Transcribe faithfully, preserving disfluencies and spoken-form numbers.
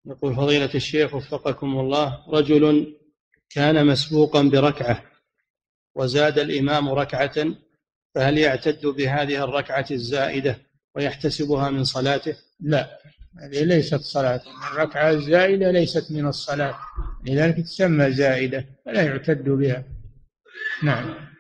يقول فضيلة الشيخ وفقكم الله، رجل كان مسبوقا بركعة وزاد الإمام ركعة، فهل يعتد بهذه الركعة الزائدة ويحتسبها من صلاته؟ لا، هذه ليست صلاة. الركعة الزائدة ليست من الصلاة، لذلك تسمى زائدة فلا يعتد بها. نعم.